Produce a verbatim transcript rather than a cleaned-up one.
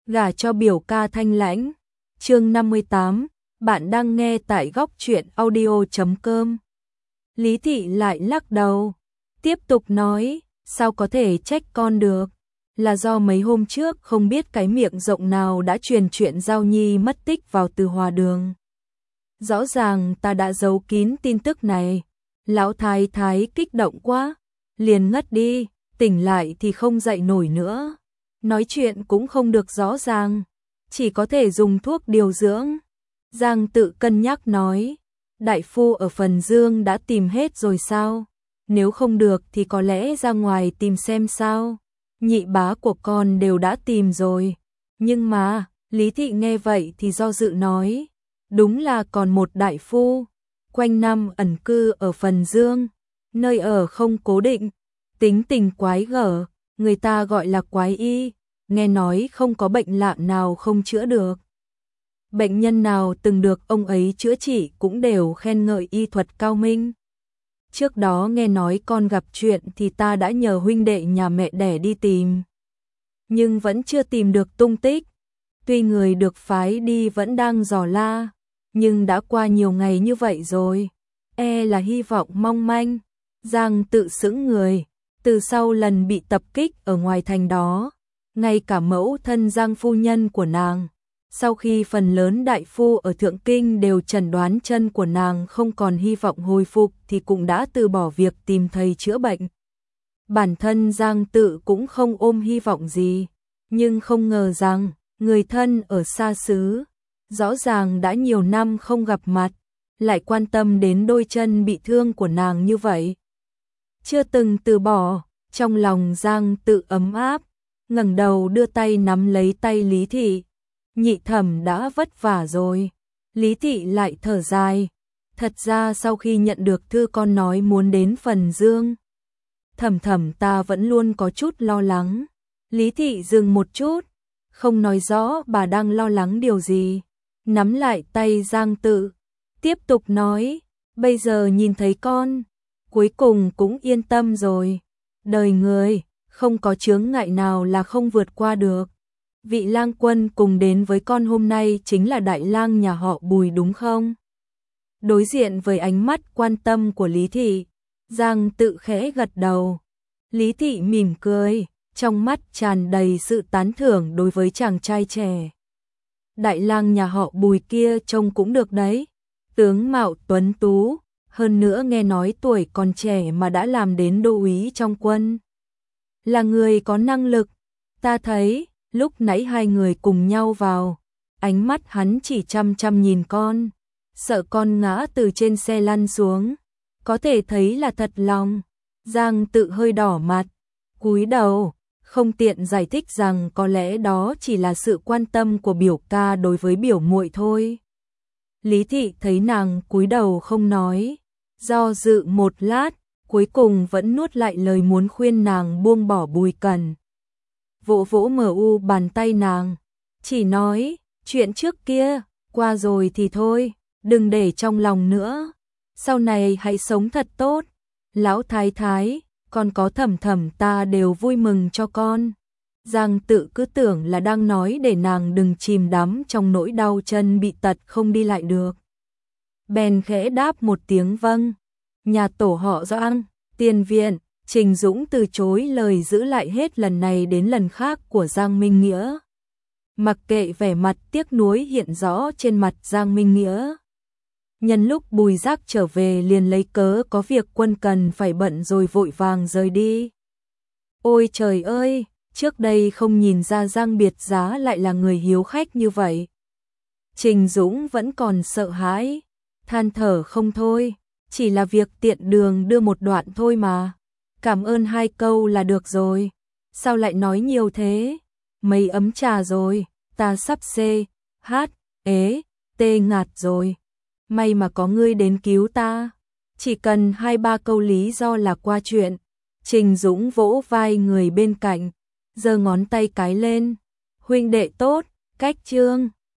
gả cho biểu ca thanh lãnh. Chương năm mươi tám, bạn đang nghe tại góc truyện audio chấm com. Lý Thị lại lắc đầu, tiếp tục nói, sao có thể trách con được, là do mấy hôm trước không biết cái miệng rộng nào đã truyền chuyện Giao Nhi mất tích vào Từ Hòa Đường. Rõ ràng ta đã giấu kín tin tức này. Lão thái thái kích động quá, liền ngất đi, tỉnh lại thì không dậy nổi nữa. Nói chuyện cũng không được rõ ràng, chỉ có thể dùng thuốc điều dưỡng. Giang Tự cân nhắc nói, đại phu ở Phần Dương đã tìm hết rồi sao? Nếu không được thì có lẽ ra ngoài tìm xem sao. Nhị bá của con đều đã tìm rồi. Nhưng mà, Lý Thị nghe vậy thì do dự nói, đúng là còn một đại phu, quanh năm ẩn cư ở Phần Dương, nơi ở không cố định, tính tình quái gở, người ta gọi là quái y, nghe nói không có bệnh lạ nào không chữa được. Bệnh nhân nào từng được ông ấy chữa trị cũng đều khen ngợi y thuật cao minh. Trước đó nghe nói con gặp chuyện thì ta đã nhờ huynh đệ nhà mẹ đẻ đi tìm, nhưng vẫn chưa tìm được tung tích. Tuy người được phái đi vẫn đang dò la, nhưng đã qua nhiều ngày như vậy rồi, e là hy vọng mong manh. Giang Tự sững người, từ sau lần bị tập kích ở ngoài thành đó, ngay cả mẫu thân Giang phu nhân của nàng, sau khi phần lớn đại phu ở Thượng Kinh đều chẩn đoán chân của nàng không còn hy vọng hồi phục thì cũng đã từ bỏ việc tìm thầy chữa bệnh. Bản thân Giang Tự cũng không ôm hy vọng gì, nhưng không ngờ rằng người thân ở xa xứ, rõ ràng đã nhiều năm không gặp mặt, lại quan tâm đến đôi chân bị thương của nàng như vậy. Chưa từng từ bỏ, trong lòng Giang Tự ấm áp, ngẩng đầu đưa tay nắm lấy tay Lý Thị. Nhị thẩm đã vất vả rồi. Lý Thị lại thở dài. Thật ra sau khi nhận được thư con nói muốn đến Phần Dương, thẩm thẩm ta vẫn luôn có chút lo lắng. Lý Thị dừng một chút, không nói rõ bà đang lo lắng điều gì, nắm lại tay Giang Tự, tiếp tục nói, bây giờ nhìn thấy con, cuối cùng cũng yên tâm rồi. Đời người, không có chướng ngại nào là không vượt qua được. Vị lang quân cùng đến với con hôm nay chính là đại lang nhà họ Bùi đúng không? Đối diện với ánh mắt quan tâm của Lý Thị, Giang Tự khẽ gật đầu. Lý Thị mỉm cười, trong mắt tràn đầy sự tán thưởng đối với chàng trai trẻ. Đại lang nhà họ Bùi kia trông cũng được đấy, tướng mạo tuấn tú, hơn nữa nghe nói tuổi còn trẻ mà đã làm đến đô úy trong quân. Là người có năng lực, ta thấy, lúc nãy hai người cùng nhau vào, ánh mắt hắn chỉ chăm chăm nhìn con, sợ con ngã từ trên xe lăn xuống, có thể thấy là thật lòng. Giang Tự hơi đỏ mặt, cúi đầu, không tiện giải thích rằng có lẽ đó chỉ là sự quan tâm của biểu ca đối với biểu muội thôi. Lý Thị thấy nàng cúi đầu không nói, do dự một lát, cuối cùng vẫn nuốt lại lời muốn khuyên nàng buông bỏ Bùi Cẩn. Vỗ vỗ mờ u bàn tay nàng, chỉ nói, chuyện trước kia, qua rồi thì thôi, đừng để trong lòng nữa, sau này hãy sống thật tốt. Lão thái thái, con có thẩm thẩm ta đều vui mừng cho con. Giang Tự cứ tưởng là đang nói để nàng đừng chìm đắm trong nỗi đau chân bị tật không đi lại được. Bèn khẽ đáp một tiếng vâng. Nhà tổ họ Doãn, tiền viện, Trình Dũng từ chối lời giữ lại hết lần này đến lần khác của Giang Minh Nghĩa. Mặc kệ vẻ mặt tiếc nuối hiện rõ trên mặt Giang Minh Nghĩa, nhân lúc Bùi Giác trở về liền lấy cớ có việc quân cần phải bận rồi vội vàng rời đi. Ôi trời ơi, trước đây không nhìn ra Giang Biệt Giá lại là người hiếu khách như vậy. Trình Dũng vẫn còn sợ hãi, than thở không thôi, chỉ là việc tiện đường đưa một đoạn thôi mà. Cảm ơn hai câu là được rồi, sao lại nói nhiều thế? Mấy ấm trà rồi, ta sắp xê, hát, ế, tê ngạt rồi. May mà có ngươi đến cứu ta, chỉ cần hai ba câu lý do là qua chuyện. Trình Dũng vỗ vai người bên cạnh, giơ ngón tay cái lên, huynh đệ tốt, cách trương.